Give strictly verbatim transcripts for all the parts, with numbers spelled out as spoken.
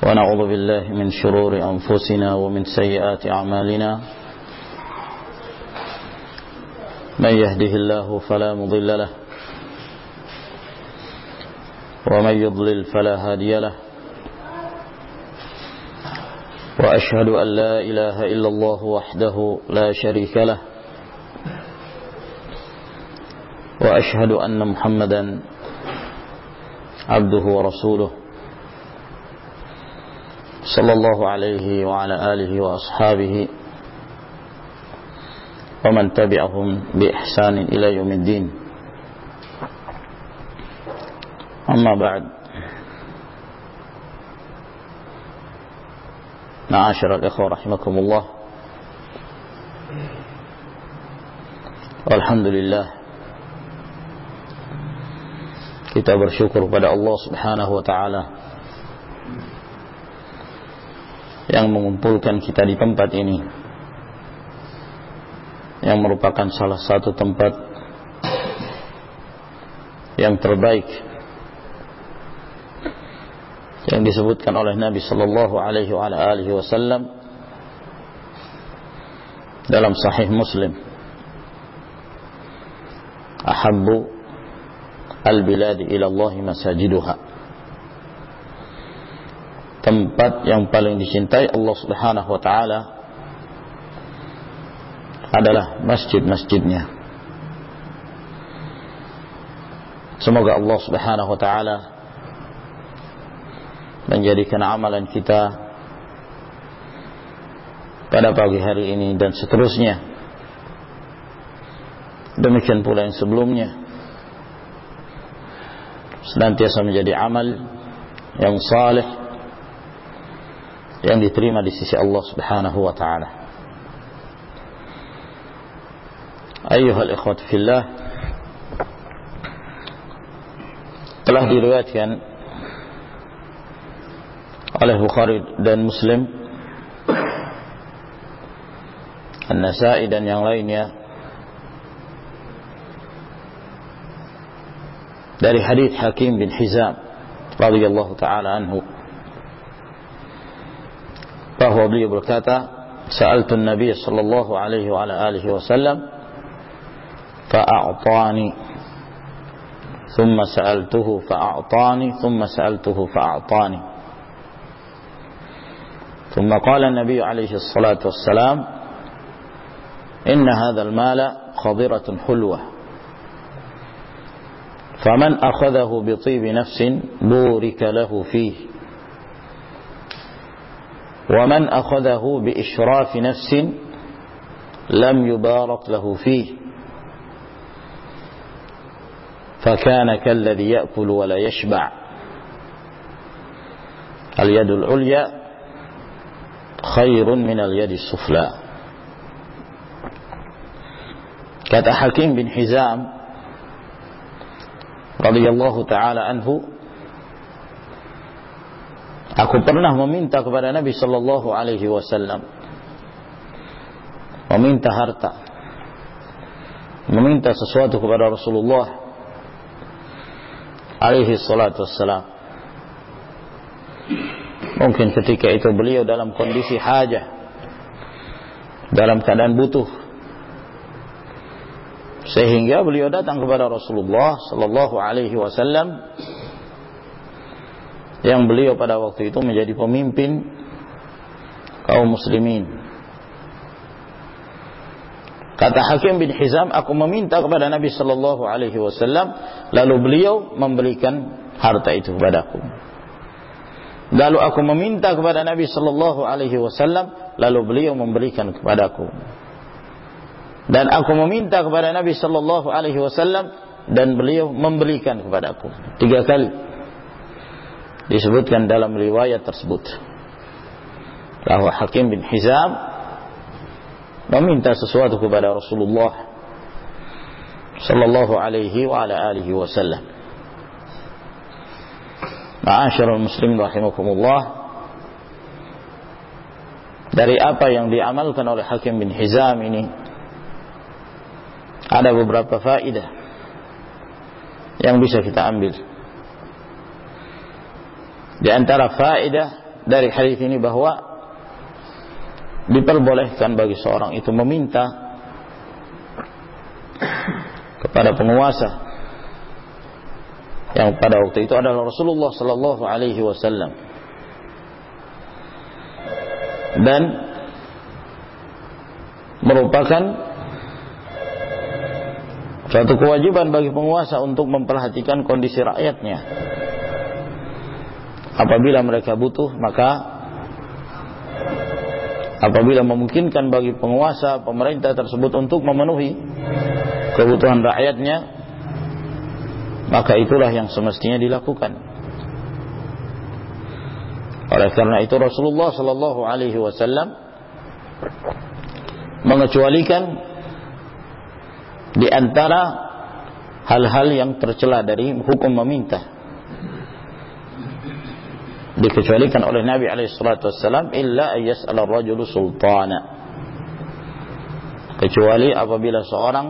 ونعوذ بالله من شرور أنفسنا ومن سيئات أعمالنا من يهده الله فلا مضل له ومن يضلل فلا هادي له وأشهد أن لا إله إلا الله وحده لا شريك له وأشهد أن محمدا عبده ورسوله صلى الله عليه وعلى آله وأصحابه ومن تبعهم بإحسان إلى يوم الدين. أما بعد، معاشر الإخوة رحمكم الله، alhamdulillah kita bersyukur kepada Allah Subhanahu wa taala yang mengumpulkan kita di tempat ini, yang merupakan salah satu tempat yang terbaik yang disebutkan oleh Nabi sallallahu alaihi wasallam dalam Sahih Muslim, ahabbu al-biladi ila Allah masajiduha, tempat yang paling dicintai Allah Subhanahu wa taala adalah masjid-masjidnya. Semoga Allah Subhanahu wa taala menjadikan amalan kita pada pagi hari ini dan seterusnya, demikian pula yang sebelumnya, senantiasa menjadi amal yang saleh yang diterima di sisi Allah Subhanahu wa taala. Ayyuhal ikhwat fillah, telah diriwayatkan oleh Bukhari dan Muslim, An-Nasa'i dan yang lainnya dari hadits Hakim bin Hizam radhiyallahu taala anhu, bahwa beliau berkata, sa'altu an-nabiy sallallahu alaihi wa ala alihi wasallam fa'a'tani thumma sa'altuhu fa'a'tani thumma sa'altuhu fa'a'tani thumma qala an-nabiy alaihi salatu wassalam inna hadha al-mala khadiratun hulwah faman akhadhahu bi tibi nafsin burika lahu fihi ومن أخذه بإشراف نفس لم يبارك له فيه فكان كالذي يأكل ولا يشبع اليد العليا خير من اليد السفلى. Kata Hakim bin Hizam radhiyallahu ta'ala anhu, aku pernah meminta kepada Nabi sallallahu alaihi wasallam, meminta harta, meminta sesuatu kepada Rasulullah alaihi salatu wassalam. Mungkin ketika itu beliau dalam kondisi hajah, dalam keadaan butuh, sehingga beliau datang kepada Rasulullah sallallahu alaihi wasallam yang beliau pada waktu itu menjadi pemimpin kaum muslimin. Kata Hakim bin Hizam, aku meminta kepada Nabi sallallahu alaihi wasallam, lalu beliau memberikan harta itu kepadaku. Lalu aku meminta kepada Nabi sallallahu alaihi wasallam, lalu beliau memberikan kepadaku. Dan aku meminta kepada Nabi sallallahu alaihi wasallam dan beliau memberikan kepadaku. Tiga kali disebutkan dalam riwayat tersebut bahwa Hakim bin Hizam meminta sesuatu kepada Rasulullah sallallahu alaihi wa ala alihi wasallam. Ma'asyiral muslimin rahimakumullah, dari apa yang diamalkan oleh Hakim bin Hizam ini ada beberapa faedah yang bisa kita ambil. Di antara faedah dari hadis ini bahwa diperbolehkan bagi seorang itu meminta kepada penguasa yang pada waktu itu adalah Rasulullah sallallahu alaihi wasallam, dan merupakan suatu kewajiban bagi penguasa untuk memperhatikan kondisi rakyatnya. Apabila mereka butuh, maka apabila memungkinkan bagi penguasa pemerintah tersebut untuk memenuhi kebutuhan rakyatnya, maka itulah yang semestinya dilakukan. Oleh karena itu Rasulullah sallallahu alaihi wasallam mengecualikan di antara hal-hal yang tercela dari hukum meminta, dikecualikan oleh Nabi alaihi salatu wasallam, illa ayyas'ala ar-rajulu sultana, kecuali apabila seorang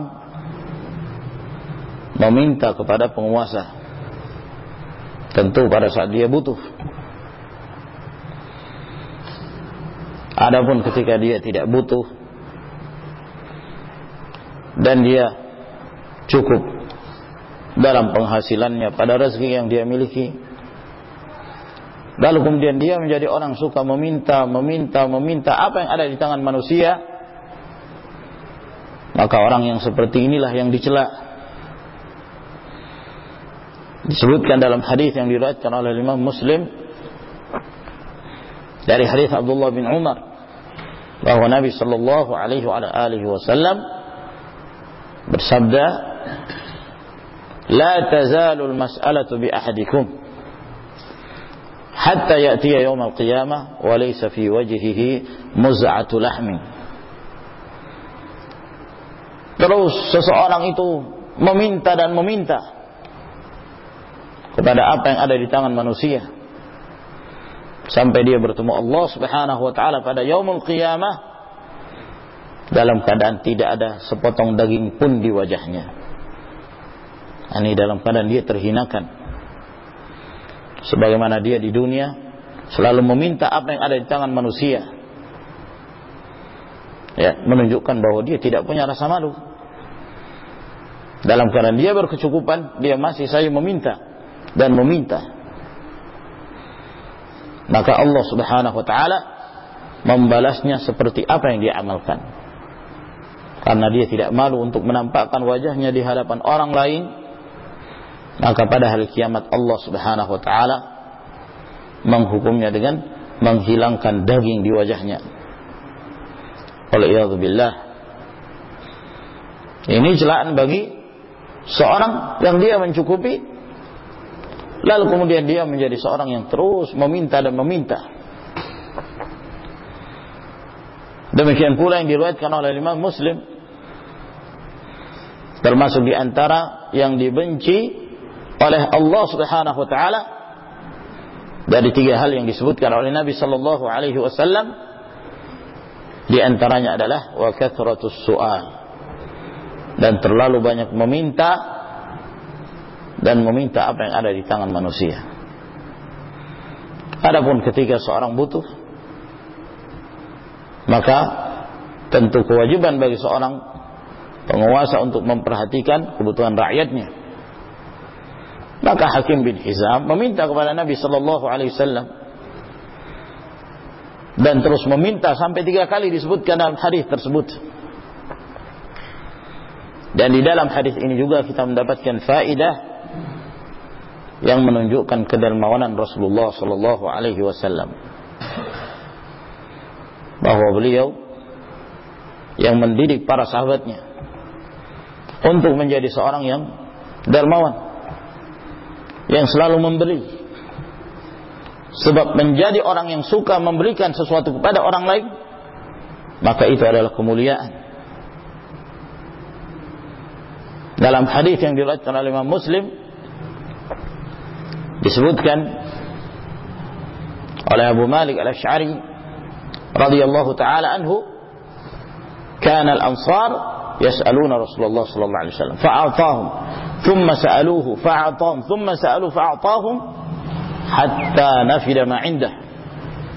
meminta kepada penguasa, tentu pada saat dia butuh. Adapun ketika dia tidak butuh dan dia cukup dalam penghasilannya pada rezeki yang dia miliki, lalu kemudian dia menjadi orang suka meminta, meminta, meminta apa yang ada di tangan manusia, maka orang yang seperti inilah yang dicela. Disebutkan dalam hadis yang diriwayatkan oleh Imam Muslim dari hadis Abdullah bin Umar bahwa Nabi sallallahu alaihi wasallam bersabda, "La tazalu al-mas'alatu bi ahadikum hatta ya'tiya yawm al-qiyamah wa laysa fi wajhihi muz'atu lahmin." Terus seseorang itu meminta dan meminta kepada apa yang ada di tangan manusia sampai dia bertemu Allah Subhanahu wa taala pada yaumul qiyamah dalam keadaan tidak ada sepotong daging pun di wajahnya. Ini dalam keadaan dia terhinakan, sebagaimana dia di dunia selalu meminta apa yang ada di tangan manusia, ya, menunjukkan bahwa dia tidak punya rasa malu. Dalam keadaan dia berkecukupan, dia masih saja meminta dan meminta. Maka Allah Subhanahu wa taala membalasnya seperti apa yang dia amalkan. Karena dia tidak malu untuk menampakkan wajahnya di hadapan orang lain, maka pada hari kiamat Allah Subhanahu wa taala menghukumnya dengan menghilangkan daging di wajahnya. Waliyadzubillah. Ini celaan bagi seorang yang dia mencukupi, lalu kemudian dia menjadi seorang yang terus meminta dan meminta. Demikian pula yang diriwayatkan oleh Imam Muslim, termasuk di antara yang dibenci oleh Allah Subhanahu wa taala dari tiga hal yang disebutkan oleh Nabi sallallahu alaihi wasallam, di antaranya adalah wa kathratus su'al, dan terlalu banyak meminta dan meminta apa yang ada di tangan manusia. Adapun ketika seorang butuh, maka tentu kewajiban bagi seorang penguasa untuk memperhatikan kebutuhan rakyatnya. Maka Hakim bin Hizam meminta kepada Nabi sallallahu alaihi wasallam, dan terus meminta sampai tiga kali disebutkan dalam hadis tersebut. Dan di dalam hadis ini juga kita mendapatkan faedah yang menunjukkan kedermawanan Rasulullah sallallahu alaihi wasallam, bahwa beliau yang mendidik para sahabatnya untuk menjadi seorang yang dermawan, yang selalu memberi. Sebab menjadi orang yang suka memberikan sesuatu kepada orang lain, maka itu adalah kemuliaan. Dalam hadis yang diriwayatkan oleh Imam Muslim disebutkan oleh Abu Malik Al-Asy'ari radhiyallahu taala anhu, kana al-ansar yas'aluna Rasulullah sallallahu alaihi wasallam fa'atahum thumma sa'aluhu fa'atahum thumma sa'aluhu fa'atahum hatta nafida ma 'indah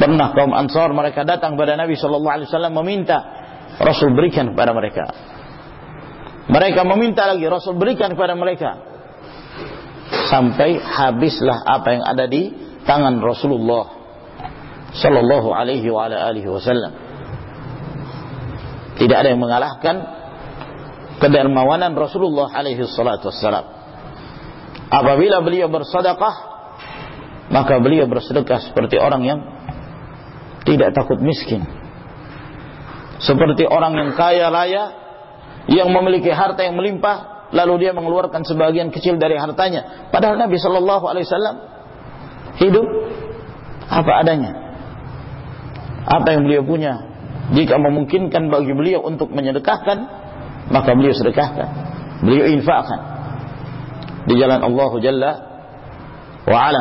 Pernah kaum Ansar mereka datang kepada Nabi sallallahu alaihi wasallam meminta Rasul berikan kepada mereka. Mereka meminta lagi, Rasul berikan kepada mereka. Sampai habislah apa yang ada di tangan Rasulullah sallallahu alaihi wa ala alihi wasallam. Tidak ada yang mengalahkan kedermawanan Rasulullah alaihi salatu wassalam. Apabila beliau bersedekah, maka beliau bersedekah seperti orang yang tidak takut miskin, seperti orang yang kaya raya yang memiliki harta yang melimpah, lalu dia mengeluarkan sebagian kecil dari hartanya. Padahal Nabi sallallahu alaihi wasallam hidup apa adanya. Apa yang beliau punya, jika memungkinkan bagi beliau untuk menyedekahkan, maka beliau sedekahkan, beliau infakkan di jalan Allah Jalla wa Ala.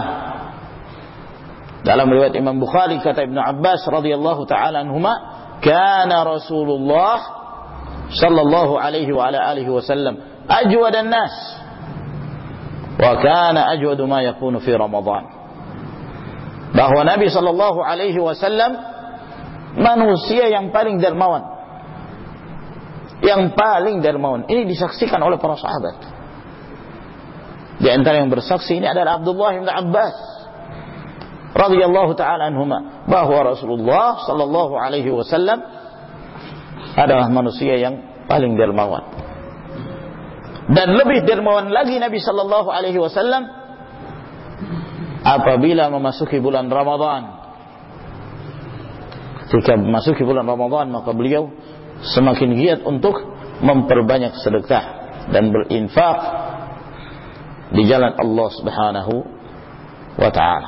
Dalam riwayat Imam Bukhari kata Ibnu Abbas radhiyallahu taala anhuma, kana Rasulullah sallallahu alaihi wa ala alihi wasallam ajwadan nas wa kana ajwadu ma yakunu fi Ramadan. Bahwa Nabi sallallahu alaihi wasallam manusia yang paling dermawan, yang paling dermawan. Ini disaksikan oleh para sahabat. Di antara yang bersaksi ini adalah Abdullah bin Abbas radhiyallahu taala anhuma, bahwa Rasulullah sallallahu alaihi wasallam adalah manusia yang paling dermawan. Dan lebih dermawan lagi Nabi sallallahu alaihi wasallam apabila memasuki bulan Ramadan. Ketika memasuki bulan Ramadan, maka beliau semakin giat untuk memperbanyak sedekah dan berinfak di jalan Allah Subhanahu wa taala.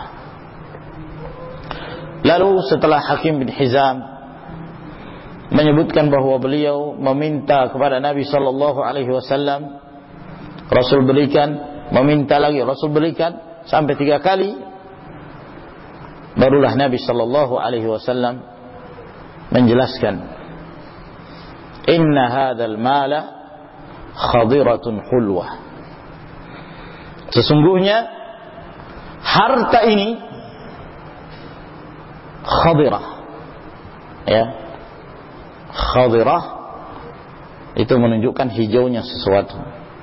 Lalu setelah Hakim bin Hizam menyebutkan bahwa beliau meminta kepada Nabi sallallahu alaihi wasallam, Rasul berikan, meminta lagi, Rasul berikan, sampai tiga kali, barulah Nabi sallallahu alaihi wasallam menjelaskan, inna hadzal mala khadiratun hulwah. Sesungguhnya harta ini khadirah, ya, khadirah itu menunjukkan hijaunya sesuatu.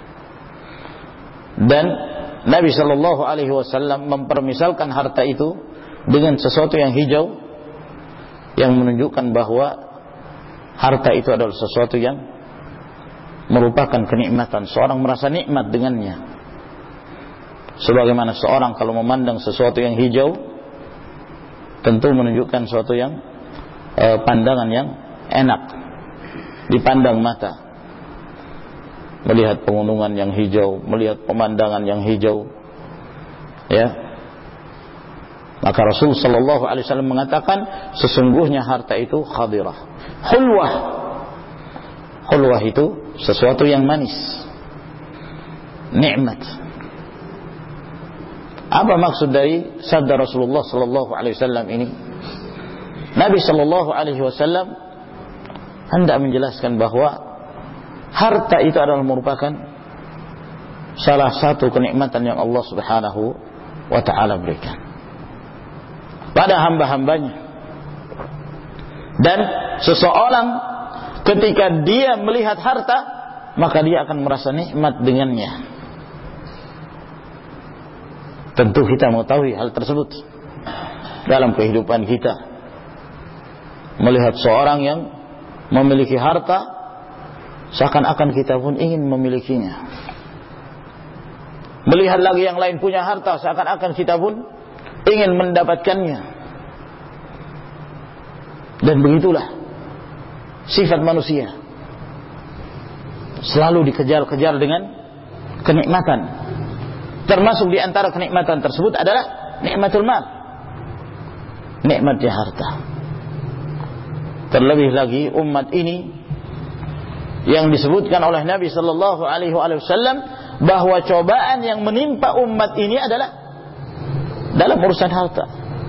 Dan Nabi sallallahu alaihi wasallam mempermisalkan harta itu dengan sesuatu yang hijau, yang menunjukkan bahwa harta itu adalah sesuatu yang merupakan kenikmatan. Seorang merasa nikmat dengannya. Sebagaimana seorang kalau memandang sesuatu yang hijau, tentu menunjukkan sesuatu yang eh, pandangan yang enak dipandang mata. Melihat pegunungan yang hijau, melihat pemandangan yang hijau, ya. Maka Rasul sallallahu alaihi wasallam mengatakan, sesungguhnya harta itu khadirah, hulwah. Hulwah itu sesuatu yang manis, nikmat. Apa maksud dari sabda Rasulullah sallallahu alaihi wasallam ini? Nabi sallallahu alaihi wasallam hendak menjelaskan bahwa harta itu adalah merupakan salah satu kenikmatan yang Allah Subhanahu wa taala berikan pada hamba-hambanya. Dan seseorang ketika dia melihat harta, maka dia akan merasa nikmat dengannya. Tentu kita mengetahui hal tersebut dalam kehidupan kita. Melihat seorang yang memiliki harta, seakan-akan kita pun ingin memilikinya. Melihat lagi yang lain punya harta, seakan-akan kita pun ingin mendapatkannya. Dan begitulah sifat manusia, selalu dikejar-kejar dengan kenikmatan. Termasuk di antara kenikmatan tersebut adalah nikmatul mal, nikmatnya harta. Terlebih lagi umat ini yang disebutkan oleh Nabi sallallahu alaihi wasallam bahwa cobaan yang menimpa umat ini adalah dalam urusan harta.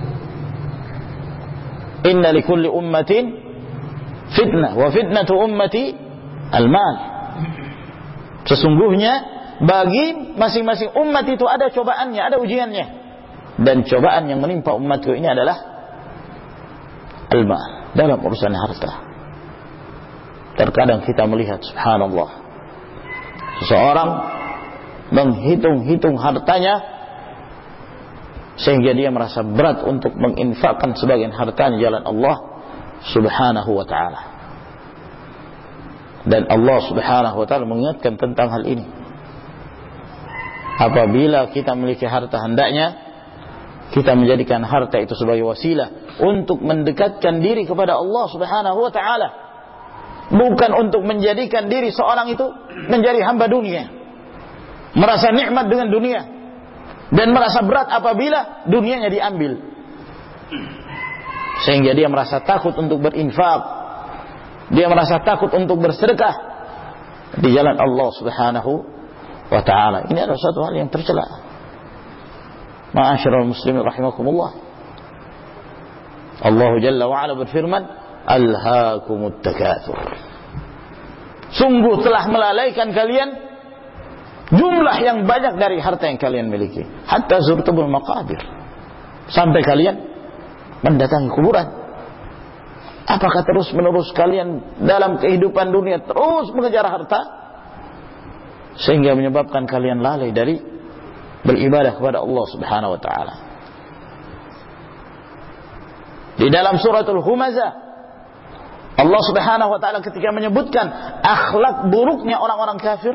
Inna likulli ummatin fitnah wa fitnatu ummati al-mal. Sesungguhnya bagi masing-masing umat itu ada cobaannya, ada ujiannya. Dan cobaan yang menimpa umatku ini adalah al-mal, dalam urusan harta. Terkadang kita melihat, subhanallah, seseorang menghitung-hitung hartanya sehingga dia merasa berat untuk menginfakkan sebagian hartanya jalan Allah subhanahu wa ta'ala. Dan Allah subhanahu wa ta'ala mengingatkan tentang hal ini. Apabila kita memiliki harta, hendaknya kita menjadikan harta itu sebagai wasilah untuk mendekatkan diri kepada Allah subhanahu wa ta'ala, bukan untuk menjadikan diri seorang itu menjadi hamba dunia, merasa nikmat dengan dunia dan merasa berat apabila dunianya diambil, sehingga dia merasa takut untuk berinfak, dia merasa takut untuk bersedekah di jalan Allah subhanahu wa ta'ala. Ini adalah suatu hal yang tercela. Ma'asyiral muslimin rahimakumullah, Allah Jalla wa Ala berfirman, alhaakumut takatsur, sungguh telah melalaikan kalian jumlah yang banyak dari harta yang kalian miliki, hatta zurtumul maqabir, sampai kalian mendatangi kuburan. Apakah terus menerus kalian dalam kehidupan dunia terus mengejar harta sehingga menyebabkan kalian lalai dari beribadah kepada Allah subhanahu wa ta'ala? Di dalam suratul Humazah, Allah subhanahu wa ta'ala ketika menyebutkan akhlak buruknya orang-orang kafir,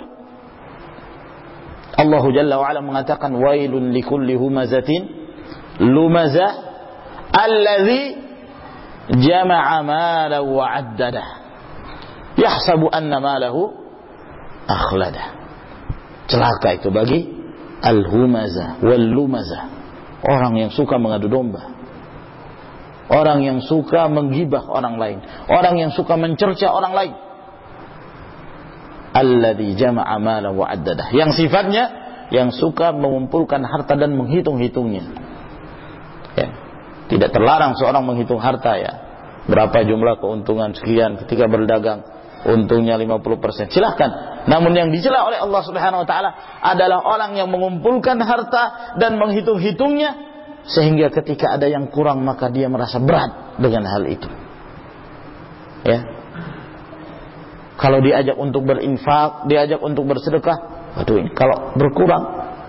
Allah Jalla wa Ala mengatakan, wailun likulli humazatin lumazah alladhi jama'a malahu wa addadah yahsabu anna malahu akhladah. Celaka itu bagi al-humazah wal-lumazah, orang yang suka mengadu domba, orang yang suka menggibah orang lain, orang yang suka mencerca orang lain. Alladzi jama'a malan wa addadah, yang sifatnya yang suka mengumpulkan harta dan menghitung-hitungnya. Ya. Tidak terlarang seorang menghitung harta, ya. Berapa jumlah keuntungan sekian ketika berdagang, untungnya lima puluh persen. Silahkan. Namun yang dicela oleh Allah Subhanahu wa taala adalah orang yang mengumpulkan harta dan menghitung-hitungnya sehingga ketika ada yang kurang maka dia merasa berat dengan hal itu. Ya. Kalau diajak untuk berinfak, diajak untuk bersedekah, waduh ini kalau berkurang,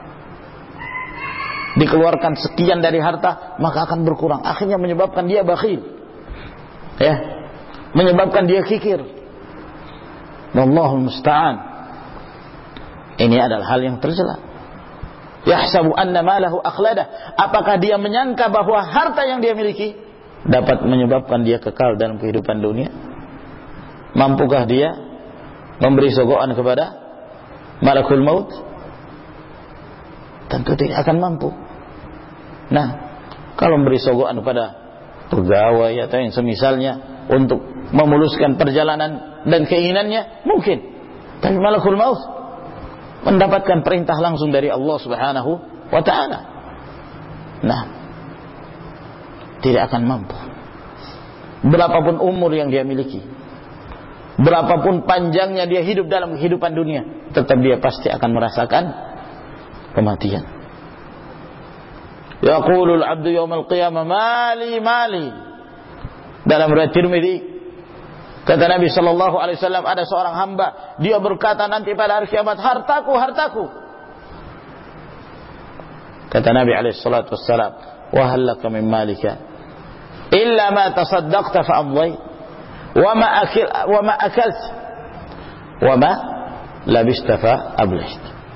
dikeluarkan sekian dari harta, maka akan berkurang. Akhirnya menyebabkan dia bakhil. Ya. Menyebabkan dia kikir. Wallahul musta'an. Ini adalah hal yang tercela. Yahsabu anna malahu akhladah. Apakah dia menyangka bahwa harta yang dia miliki dapat menyebabkan dia kekal dalam kehidupan dunia? Mampukah dia memberi sogokan kepada malakul maut? Tentu tidak akan mampu. Nah, kalau memberi sogokan kepada pegawai atau yang semisalnya untuk memuluskan perjalanan dan keinginannya, mungkin. Tapi malakul maut mendapatkan perintah langsung dari Allah Subhanahu wa ta'ala. Nah, tidak akan mampu. Berapapun umur yang dia miliki, berapapun panjangnya dia hidup dalam kehidupan dunia, tetap dia pasti akan merasakan kematian. Yaqulul abdu yawmal qiyamah mali mali. Dalam riwayat Tirmidzi, kata Nabi sallallahu alaihi wasallam, ada seorang hamba, dia berkata nanti pada hari kiamat, hartaku, hartaku. Kata Nabi alaihi salatu wassalam, wa hal laka min malika illa ma tasaddaqta fa amdayt wa ma akil wa ma akalt wa ma labista fa ablayt.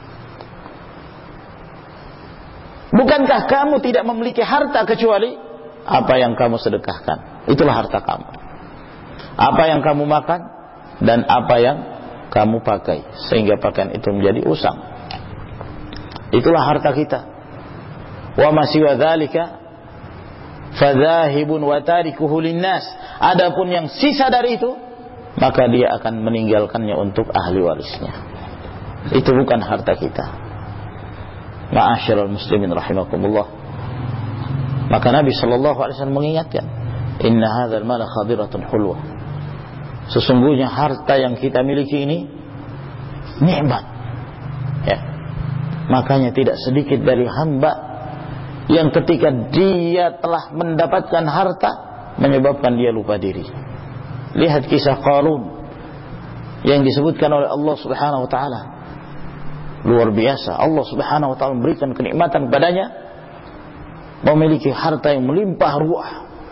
Bukankah kamu tidak memiliki harta kecuali apa yang kamu sedekahkan? Itulah harta kamu. Apa yang kamu makan dan apa yang kamu pakai sehingga pakaian itu menjadi usang. Itulah harta kita. Wa ma siwa dzalika fadzahibun wa tarikuhu linnas. Adapun yang sisa dari itu, maka dia akan meninggalkannya untuk ahli warisnya. Itu bukan harta kita. Ma'asyiral muslimin rahimakumullah. Maka Nabi sallallahu alaihi wasallam mengingatkan, inna hadzal mala khadiratun hulwah. Sesungguhnya harta yang kita miliki ini nikmat. Ya. Makanya tidak sedikit dari hamba yang ketika dia telah mendapatkan harta, menyebabkan dia lupa diri. Lihat kisah Qarun yang disebutkan oleh Allah Subhanahu wa taala. Luar biasa. Allah Subhanahu wa taala memberikan kenikmatan kepadanya, memiliki harta yang melimpah ruah.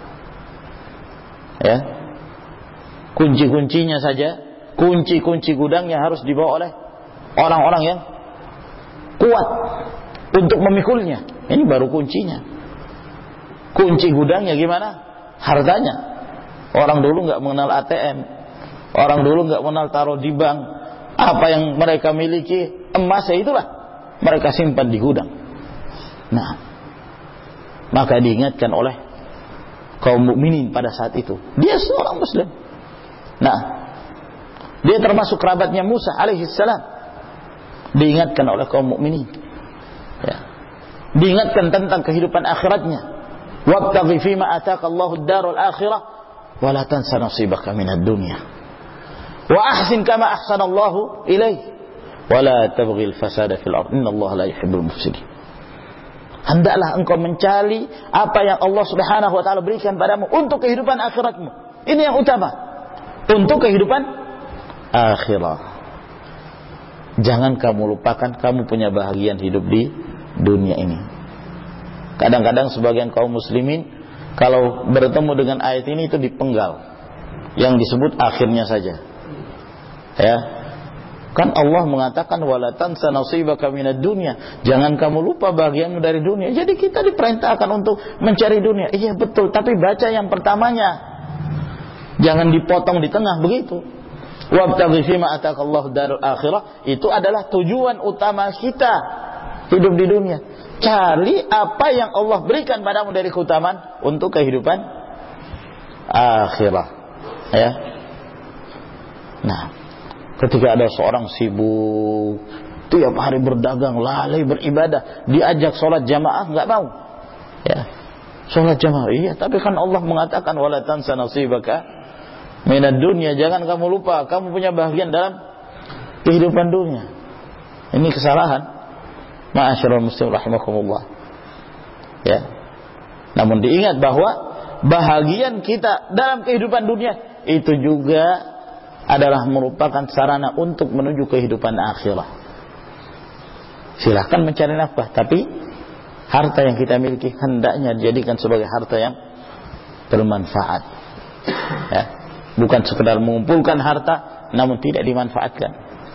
Ya. Kunci-kuncinya saja, kunci-kunci gudangnya harus dibawa oleh orang-orang yang kuat untuk memikulnya. Ini baru kuncinya. Kunci gudangnya gimana? Hartanya. Orang dulu nggak mengenal A T M, orang dulu nggak mengenal taruh di bank. Apa yang mereka miliki, emas, ya itulah mereka simpan di gudang. Nah, maka diingatkan oleh kaum mukminin pada saat itu. Dia seorang Muslim. Nah, dia termasuk kerabatnya Musa alaihissalam. Diingatkan oleh kaum mukminin. Ya. Diingatkan tentang kehidupan akhiratnya. Wabtaghi fima ataka Allahu ad-darul akhirah wala tansa nasibaka minad dunya wa ahsin kama ahsanallahu ilaik wala tabghil fasada fil ardh innallaha la yuhibbul mufsidin. Hendaklah engkau mencari apa yang Allah Subhanahu wa taala berikan padamu untuk kehidupan akhiratmu. Ini yang utama. Untuk kehidupan akhirat. Jangan kamu lupakan kamu punya bahagian hidup di dunia ini. Kadang-kadang sebagian kaum muslimin kalau bertemu dengan ayat ini itu dipenggal, yang disebut akhirnya saja. Ya, kan Allah mengatakan wala tansa nasibaka minad dunya, jangan kamu lupa bagianmu dari dunia. Jadi kita diperintahkan untuk mencari dunia. Iya betul, tapi baca yang pertamanya, jangan dipotong di tengah begitu. Wabtaghi fima atakallahu darul akhirah, itu adalah tujuan utama kita hidup di dunia. Cari apa yang Allah berikan padamu dari keutamaan untuk kehidupan akhirah. Ya. Nah, ketika ada seorang sibuk, tiap hari berdagang, lalai beribadah, diajak sholat jamaah nggak mau. Ya, sholat jamaah, iya, tapi kan Allah mengatakan wala tansa nasibaka minad dunya, jangan kamu lupa kamu punya bagian dalam kehidupan dunia. Ini kesalahan. Ma'asyiral muslimin rahimakumullah. Ya. Namun diingat bahwa bahagian kita dalam kehidupan dunia itu juga adalah merupakan sarana untuk menuju kehidupan akhirat. Silakan mencari nafkah, tapi harta yang kita miliki hendaknya dijadikan sebagai harta yang bermanfaat. Ya. Bukan sekedar mengumpulkan harta namun tidak dimanfaatkan.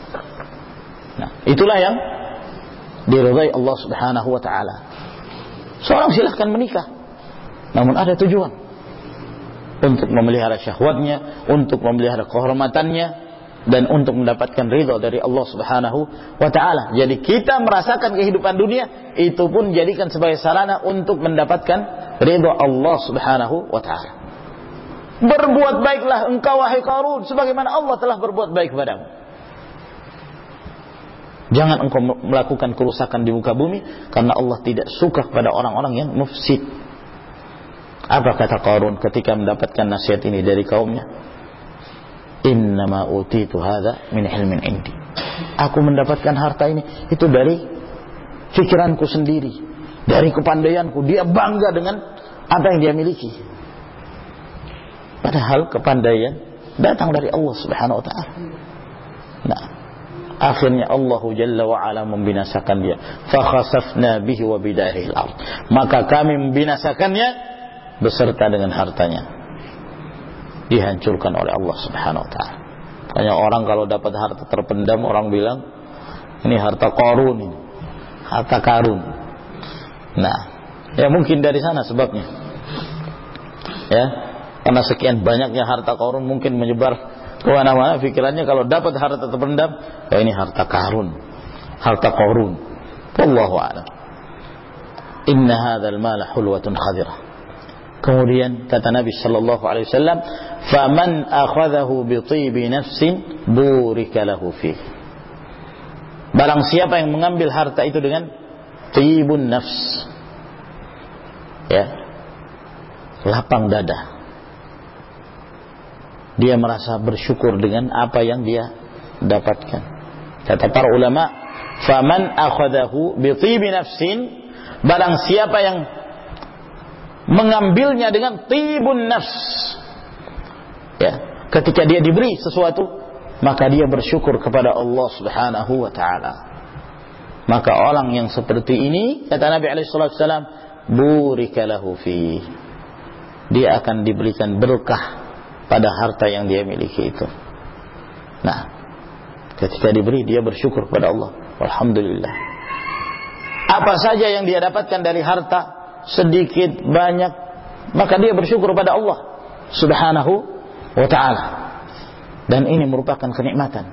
Nah, itulah yang diridai Allah Subhanahu wa taala. Seorang silahkan menikah, namun ada tujuan untuk memelihara syahwatnya, untuk memelihara kehormatannya, dan untuk mendapatkan ridha dari Allah Subhanahu wa taala. Jadi kita merasakan kehidupan dunia itu pun jadikan sebagai sarana untuk mendapatkan ridha Allah Subhanahu wa taala. Berbuat baiklah engkau wahai Qarun sebagaimana Allah telah berbuat baik padamu. Jangan engkau melakukan kerusakan di muka bumi, karena Allah tidak suka kepada orang-orang yang mufsid. Apa kata Qarun ketika mendapatkan nasihat ini dari kaumnya? Innama utitu hadza min ilmin indi. Aku mendapatkan harta ini itu dari pikiranku sendiri, dari kepandaianku. Dia bangga dengan apa yang dia miliki. Padahal kepandaian datang dari Allah Subhanahu wa taala. Nah, akhirnya Allah Jalla wa Ala membinasakan dia. Fa khasafna bihi wa bidarihi al-ard. Maka kami membinasakannya beserta dengan hartanya. Dihancurkan oleh Allah Subhanahu wa taala. Banyak orang kalau dapat harta terpendam, orang bilang ini harta Qarun ini. Harta karun. Nah, ya mungkin dari sana sebabnya. Ya, karena sekian banyaknya harta Qarun mungkin menyebar kemana-mana, pikirannya kalau dapat harta terpendam, ya ini harta karun, harta Qarun. Wallahu a'lam. Inna hadzal mala hulwatun khadirah. Kemudian kata Nabi sallallahu alaihi wasallam, "Faman akhadhahu bi tibi nafsin burika lahu fihi." Barang siapa yang mengambil harta itu dengan tibun nafs, ya, lapang dada, dia merasa bersyukur dengan apa yang dia dapatkan. Kata para ulama, faman akhadahu bi tibi nafsin, barang siapa yang mengambilnya dengan tibun nafs. Ya, ketika dia diberi sesuatu, maka dia bersyukur kepada Allah Subhanahu wa taala. Maka orang yang seperti ini, kata Nabi alaihi wasallam, burika lahu fi. Dia akan diberikan berkah pada harta yang dia miliki itu. Nah, ketika diberi dia bersyukur kepada Allah. Alhamdulillah. Apa saja yang dia dapatkan dari harta, sedikit, banyak, maka dia bersyukur kepada Allah Subhanahu wa ta'ala. Dan ini merupakan kenikmatan.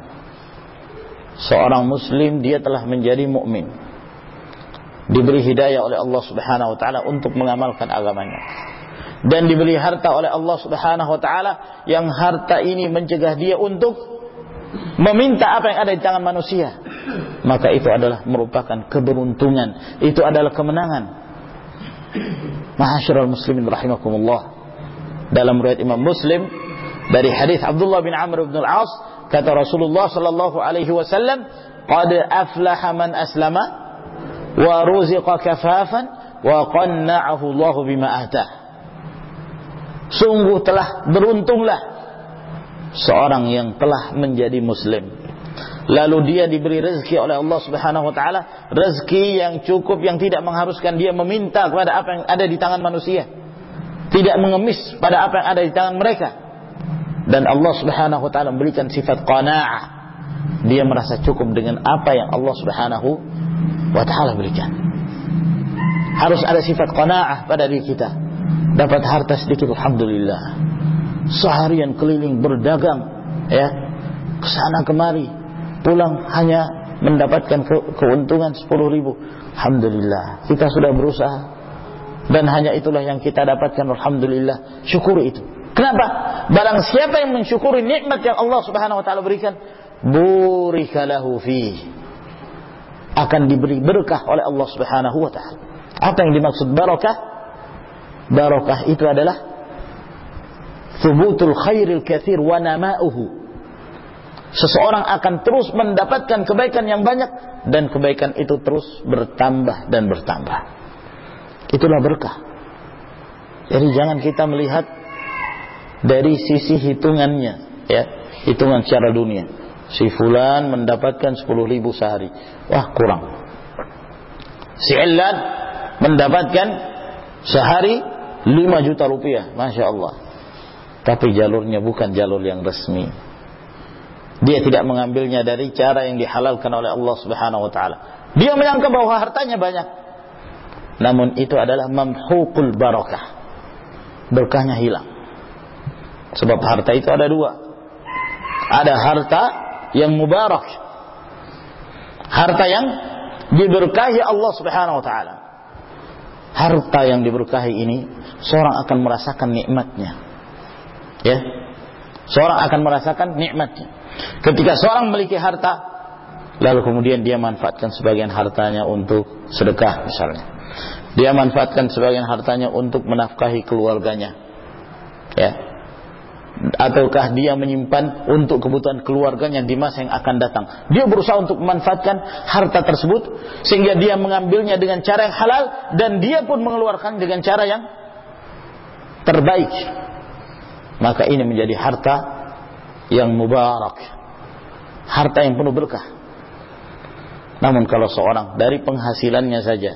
Seorang muslim dia telah menjadi mukmin, diberi hidayah oleh Allah Subhanahu wa ta'ala untuk mengamalkan agamanya, dan diberi harta oleh Allah Subhanahu wa ta'ala yang harta ini mencegah dia untuk meminta apa yang ada di tangan manusia. Maka itu adalah merupakan keberuntungan, itu adalah kemenangan. Ma'asyiral muslimin rahimakumullah, dalam riwayat Imam Muslim dari hadis Abdullah bin Amr bin Al-As, kata Rasulullah sallallahu alaihi wasallam, qad aflaha man aslama wa ruziqa kafafan wa qanna'ahu Allah bima atah. Sungguh telah beruntunglah seorang yang telah menjadi muslim, lalu dia diberi rezeki oleh Allah Subhanahu wa taala, rezeki yang cukup, yang tidak mengharuskan dia meminta kepada apa yang ada di tangan manusia, tidak mengemis pada apa yang ada di tangan mereka. Dan Allah Subhanahu wa taala memberikan sifat qanaah. Dia merasa cukup dengan apa yang Allah Subhanahu wa taala berikan. Harus ada sifat qanaah pada diri kita. Dapat harta sedikit, alhamdulillah. Seharian keliling berdagang, ya, kesana kemari, pulang hanya mendapatkan ke keuntungan sepuluh ribu. Alhamdulillah, kita sudah berusaha dan hanya itulah yang kita dapatkan. Alhamdulillah, syukuri itu. Kenapa? Barang siapa yang mensyukuri nikmat yang Allah Subhanahu wa taala berikan, burika lahu fi, akan diberi berkah oleh Allah Subhanahu wa taala. Apa yang dimaksud barakah? Barakah itu adalah thubutul khairil katsir wa nama'uhu. Seseorang akan terus mendapatkan kebaikan yang banyak, dan kebaikan itu terus bertambah dan bertambah. Itulah berkah. Jadi jangan kita melihat dari sisi hitungannya, ya, hitungan secara dunia. Si fulan mendapatkan sepuluh ribu sehari, wah kurang. Si Ilan mendapatkan sehari lima juta rupiah, masya Allah. Tapi jalurnya bukan jalur yang resmi. Dia tidak mengambilnya dari cara yang dihalalkan oleh Allah Subhanahu wa taala. Dia menyangka bahwa hartanya banyak, namun itu adalah mamhuqul barakah. Berkahnya hilang. Sebab harta itu ada dua. Ada harta yang mubarak, harta yang diberkahi Allah Subhanahu wa taala. Harta yang diberkahi ini, seorang akan merasakan nikmatnya. Ya. Seorang akan merasakan nikmatnya. Ketika seorang memiliki harta, lalu kemudian dia manfaatkan sebagian hartanya untuk sedekah misalnya. Dia manfaatkan sebagian hartanya untuk menafkahi keluarganya. Ya. Ataukah dia menyimpan untuk kebutuhan keluarganya di masa yang akan datang. Dia berusaha untuk memanfaatkan harta tersebut sehingga dia mengambilnya dengan cara yang halal, dan dia pun mengeluarkan dengan cara yang terbaik. Maka ini menjadi harta yang mubarak, harta yang penuh berkah. Namun kalau seorang dari penghasilannya saja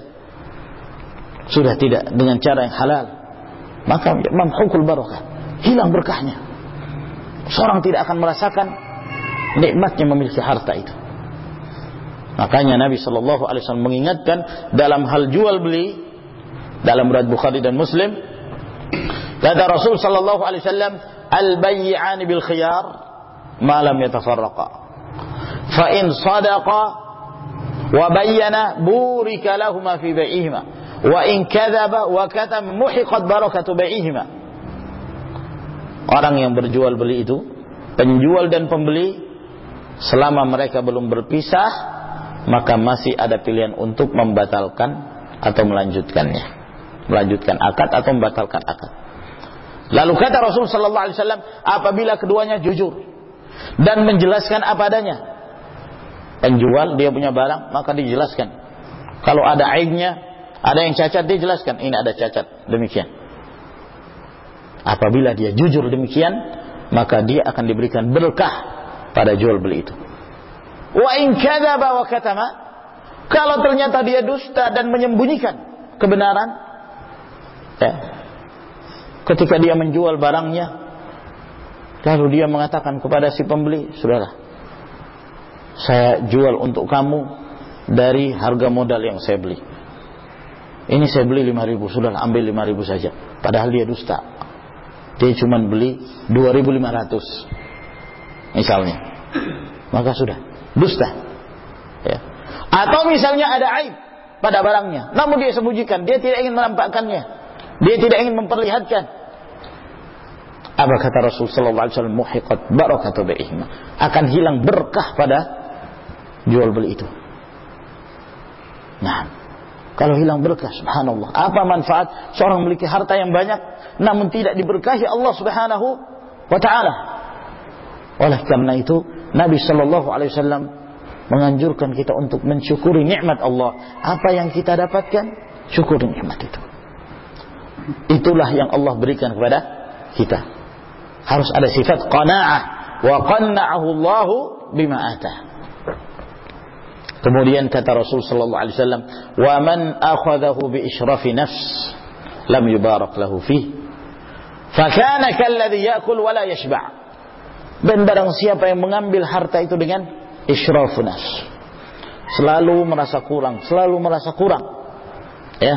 sudah tidak dengan cara yang halal, maka mamhuqul barakah, hilang berkahnya. Seorang tidak akan merasakan nikmatnya memiliki harta itu. Makanya Nabi Shallallahu Alaihi Wasallam mengingatkan dalam hal jual beli, dalam riwayat Bukhari dan Muslim, kata Rasul Shallallahu Alaihi Wasallam, al-bay'ani bil khiyar ma lam yatafarraqa, fa in sadaqa wa bayyana burika lahuma fi bai'ihima, wa in kadzaba wa katam muhiqat barakatu bai'ihima. Orang yang berjual beli itu, penjual dan pembeli, selama mereka belum berpisah, maka masih ada pilihan untuk membatalkan atau melanjutkannya, melanjutkan akad atau membatalkan akad. Lalu kata Rasul sallallahu alaihi wasallam, apabila keduanya jujur dan menjelaskan apa adanya. Penjual dia punya barang, maka dijelaskan. Kalau ada aibnya, ada yang cacat, dia jelaskan, ini ada cacat, demikian. Apabila dia jujur demikian, maka dia akan diberikan berkah pada jual beli itu. Wa in kadzaba wa katama, kalau ternyata dia dusta dan menyembunyikan kebenaran, ya, ketika dia menjual barangnya, lalu dia mengatakan kepada si pembeli, sudahlah, saya jual untuk kamu dari harga modal yang saya beli. Ini saya beli lima ribu, sudahlah ambil lima ribu saja. Padahal dia dusta. Dia cuma beli dua ribu lima ratus misalnya. Maka sudah, dusta. Ya. Atau misalnya ada aib pada barangnya, namun dia sembunyikan, dia tidak ingin menampakkannya, dia tidak ingin memperlihatkan. Apa kata Rasul sallallahu alaihi wasallam? Muhiqat barakatu bai'ihima, akan hilang berkah pada jual beli itu. Nah, kalau hilang berkah, subhanallah, apa manfaat seorang memiliki harta yang banyak namun tidak diberkahi Allah Subhanahu wa taala? Oleh karena itu, Nabi sallallahu alaihi wasallam menganjurkan kita untuk mensyukuri nikmat Allah. Apa yang kita dapatkan, syukuri nikmat itu. Itulah yang Allah berikan kepada kita. Harus ada sifat qanaa'ah, wa qanna'ahu Allahu bima atah. Kemudian kata Rasul sallallahu alaihi wasallam, "Wa man akhadahu bi israfi nafs, lam yubarak lahu fi, fa kana kalladhi ya'kul wa la yashba'." Dan barang siapa yang mengambil harta itu dengan israfu nafs, selalu merasa kurang, selalu merasa kurang, ya.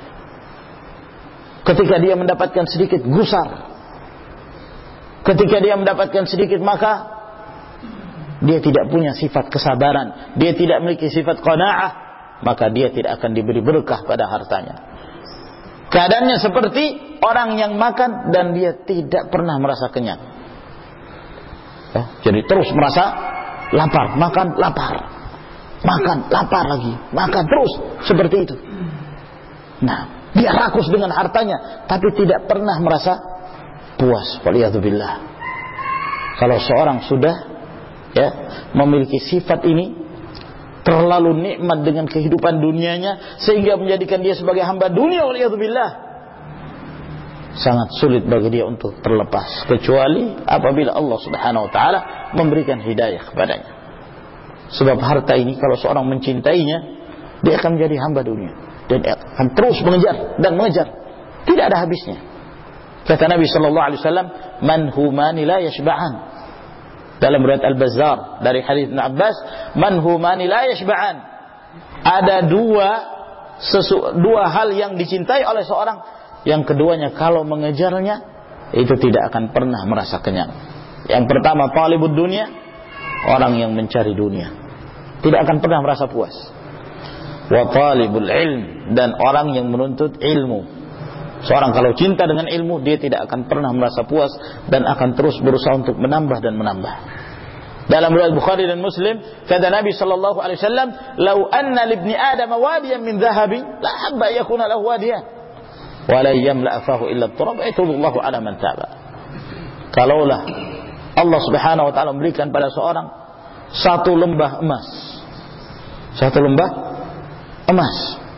Ketika dia mendapatkan sedikit gusar, ketika dia mendapatkan sedikit, maka dia tidak punya sifat kesabaran, dia tidak memiliki sifat qanaa'ah, maka dia tidak akan diberi berkah pada hartanya. Keadaannya seperti orang yang makan dan dia tidak pernah merasa kenyang, ya, jadi terus merasa lapar, makan lapar, makan lapar lagi, makan terus seperti itu. Nah, dia rakus dengan hartanya tapi tidak pernah merasa puas. Waliyadzubillah. Kalau seorang sudah, ya, memiliki sifat ini, terlalu nikmat dengan kehidupan dunianya sehingga menjadikan dia sebagai hamba dunia, waliyadzubillah, sangat sulit bagi dia untuk terlepas, kecuali apabila Allah Subhanahu wa taala memberikan hidayah kepadanya. Sebab harta ini kalau seorang mencintainya, dia akan menjadi hamba dunia dan akan terus mengejar dan mengejar, tidak ada habisnya. Kata Nabi sallallahu alaihi wasallam, "Man humani la yashba'an." Dalam riwayat Al-Bazzar dari hadis Ibnu Abbas, "Man humani la yashba'an." Ada dua sesu, dua hal yang dicintai oleh seorang, yang keduanya kalau mengejarnya itu tidak akan pernah merasa kenyang. Yang pertama, talibud dunia, orang yang mencari dunia, tidak akan pernah merasa puas. Wa talibul ilm, dan orang yang menuntut ilmu. Seorang kalau cinta dengan ilmu, dia tidak akan pernah merasa puas dan akan terus berusaha untuk menambah dan menambah. Dalam riwayat Bukhari dan Muslim, kata Nabi sallallahu alaihi wasallam, "Lau anna libni Adam wadiyan min dhahabi, la habba yakuna lahu wadiyan, wa la yamla fahu illa at-turab, ayatullahu ala man taba." Kalaulah Allah Subhanahu wa taala memberikan pada seorang satu lembah emas, satu lembah emas,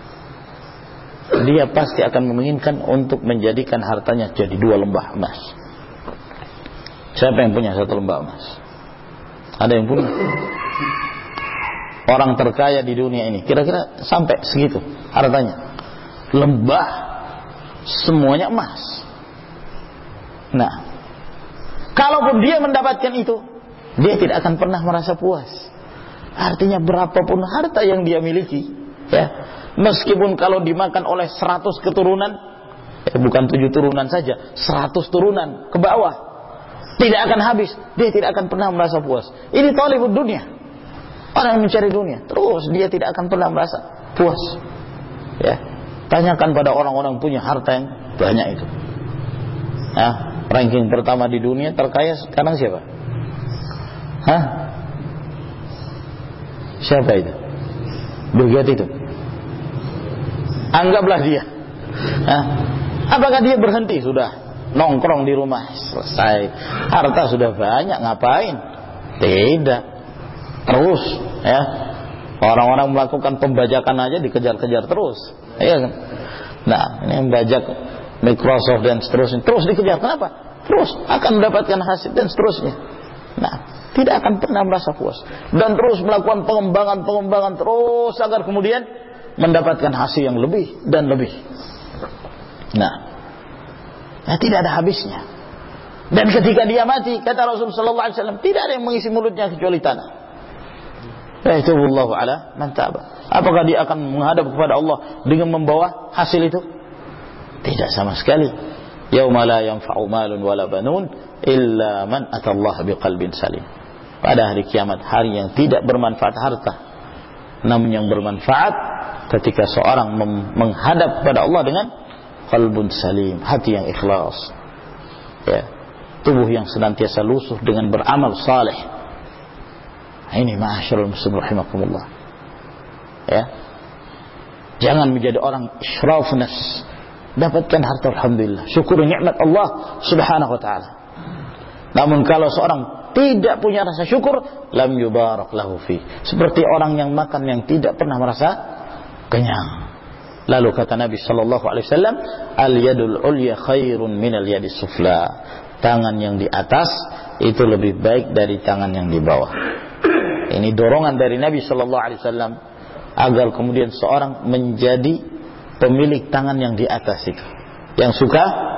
dia pasti akan menginginkan untuk menjadikan hartanya jadi dua lembah emas. Siapa yang punya satu lembah emas? Ada yang punya? Orang terkaya di dunia ini kira-kira sampai segitu hartanya, lembah semuanya emas. Nah, kalaupun dia mendapatkan itu, dia tidak akan pernah merasa puas. Artinya berapapun harta yang dia miliki, ya, meskipun kalau dimakan oleh seratus keturunan, eh, bukan tujuh turunan saja, seratus turunan ke bawah, tidak akan habis, dia tidak akan pernah merasa puas. Ini talibud dunia, orang yang mencari dunia, terus dia tidak akan pernah merasa puas. Ya, tanyakan pada orang-orang punya harta yang banyak itu. Nah, ranking pertama di dunia terkaya sekarang siapa? Hah? Siapa itu? Bill Gates itu. Anggaplah dia. Nah, apakah dia berhenti sudah nongkrong di rumah, selesai, harta sudah banyak, ngapain? Tidak. Terus, ya, orang-orang melakukan pembajakan aja dikejar-kejar terus, ya kan? Nah, ini membajak Microsoft dan seterusnya, terus dikejar. Kenapa? Terus akan mendapatkan hasil dan seterusnya. Nah, tidak akan pernah merasa puas dan terus melakukan pengembangan-pengembangan terus agar kemudian mendapatkan hasil yang lebih dan lebih. Nah, nah tidak ada habisnya. Dan ketika dia mati, kata Rasulullah sallallahu alaihi wasallam, tidak ada yang mengisi mulutnya kecuali tanah. Yaitu ala man taba. Apakah dia akan menghadap kepada Allah dengan membawa hasil itu? Tidak sama sekali. Yauma la yanfa'u malun wala banun illa man atallaha biqalbin salim. Pada hari kiamat, hari yang tidak bermanfaat harta, namun yang bermanfaat ketika seorang menghadap kepada Allah dengan qalbun salim, hati yang ikhlas, ya, tubuh yang senantiasa lusuh dengan beramal saleh. Ini ma'asyiral muslimin rahimakumullah. Ya. Jangan menjadi orang israf nafs. Dapatkan harta alhamdulillah, syukur nikmat Allah Subhanahu wa taala. Namun kalau seorang tidak punya rasa syukur, lam yubarak lahu fi. Seperti orang yang makan yang tidak pernah merasa kenyang. Lalu kata Nabi sallallahu alaihi wasallam, al-yadul ulya khairun minal yadis sufla. Tangan yang di atas itu lebih baik dari tangan yang di bawah. Ini dorongan dari Nabi sallallahu alaihi wasallam agar kemudian seorang menjadi pemilik tangan yang di atas itu, yang suka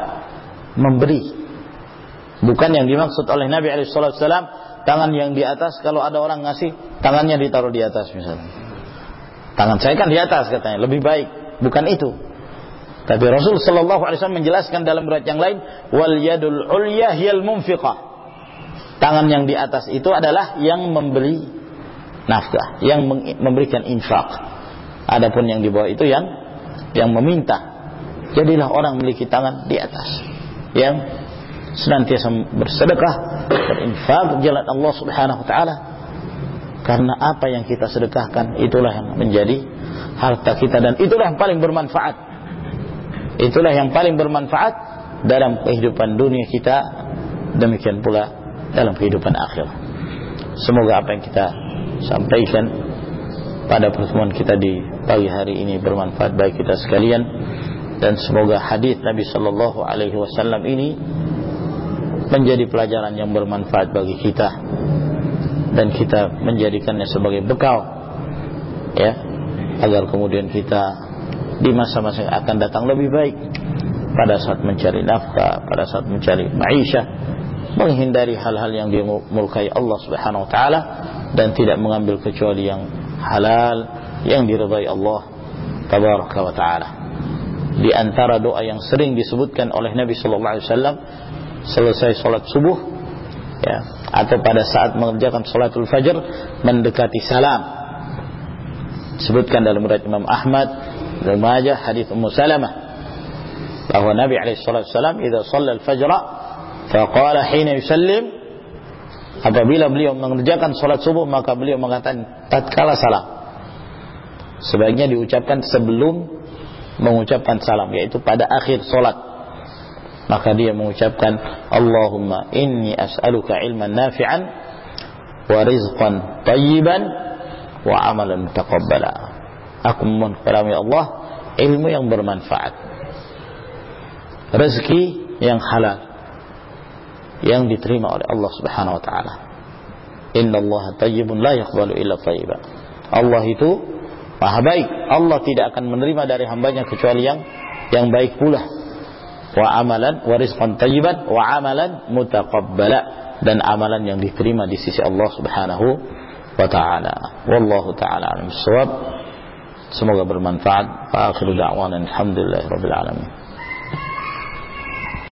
memberi. Bukan yang dimaksud oleh Nabi alaihi wasallam tangan yang di atas, kalau ada orang ngasih tangannya ditaruh di atas misalnya. Tangan saya kan di atas katanya, lebih baik. Bukan itu. Tapi Rasul sallallahu alaihi wasallam menjelaskan dalam riwayat yang lain, wal yadul ulya hiyal munfiqah. Tangan yang di atas itu adalah yang memberi nafkah, yang memberikan infak. Adapun yang di bawah itu yang yang meminta. Jadilah orang memiliki tangan di atas, yang senantiasa bersedekah, berinfak jalan Allah Subhanahu wa taala. Karena apa yang kita sedekahkan itulah yang menjadi harta kita, dan itulah yang paling bermanfaat. Itulah yang paling bermanfaat dalam kehidupan dunia kita, demikian pula dalam kehidupan akhir. Semoga apa yang kita sampaikan pada pertemuan kita di pagi hari ini bermanfaat bagi kita sekalian, dan semoga hadis Nabi sallallahu alaihi wasallam ini menjadi pelajaran yang bermanfaat bagi kita, dan kita menjadikannya sebagai bekal, ya, agar kemudian kita di masa-masa yang akan datang lebih baik, pada saat mencari nafkah, pada saat mencari maisha, menghindari hal-hal yang dimurkai Allah Subhanahu wa taala, dan tidak mengambil kecuali yang halal, yang diridai Allah Tabaraka wa taala. Di antara doa yang sering disebutkan oleh Nabi sallallahu alaihi wasallam selesai salat subuh, ya, atau pada saat mengerjakan salatul fajr, mendekati salam. Disebutkan dalam riwayat Imam Ahmad, Ibnu Majah, hadis Ummu Salamah, bahwa Nabi alaihi salatu wasallam idza shalla al-fajr faqala hina yusallim, apabila beliau mengerjakan salat subuh maka beliau mengatakan tatkala salam. Sebaiknya diucapkan sebelum mengucapkan salam, yaitu pada akhir salat. Maka dia mengucapkan Allahumma inni as'aluka ilman nafi'an wa rizqan tayyiban wa amalan mutaqabbala. Aku memohon kepada Allah ilmu yang bermanfaat, rezeki yang halal, yang diterima oleh Allah Subhanahu wa taala. Innallaha tayyibun la yaqbalu illa tayyiban. Allah itu Maha baik. Allah tidak akan menerima dari hambanya kecuali yang yang baik pula. Wa amalan wa rizqan tayyiban wa amalan mutaqabbala, dan amalan yang diterima di sisi Allah Subhanahu wa taala. Wallahu taala alim bissawab. Semoga bermanfaat. Wa akhiru da'wana alhamdulillahirabbil alamin.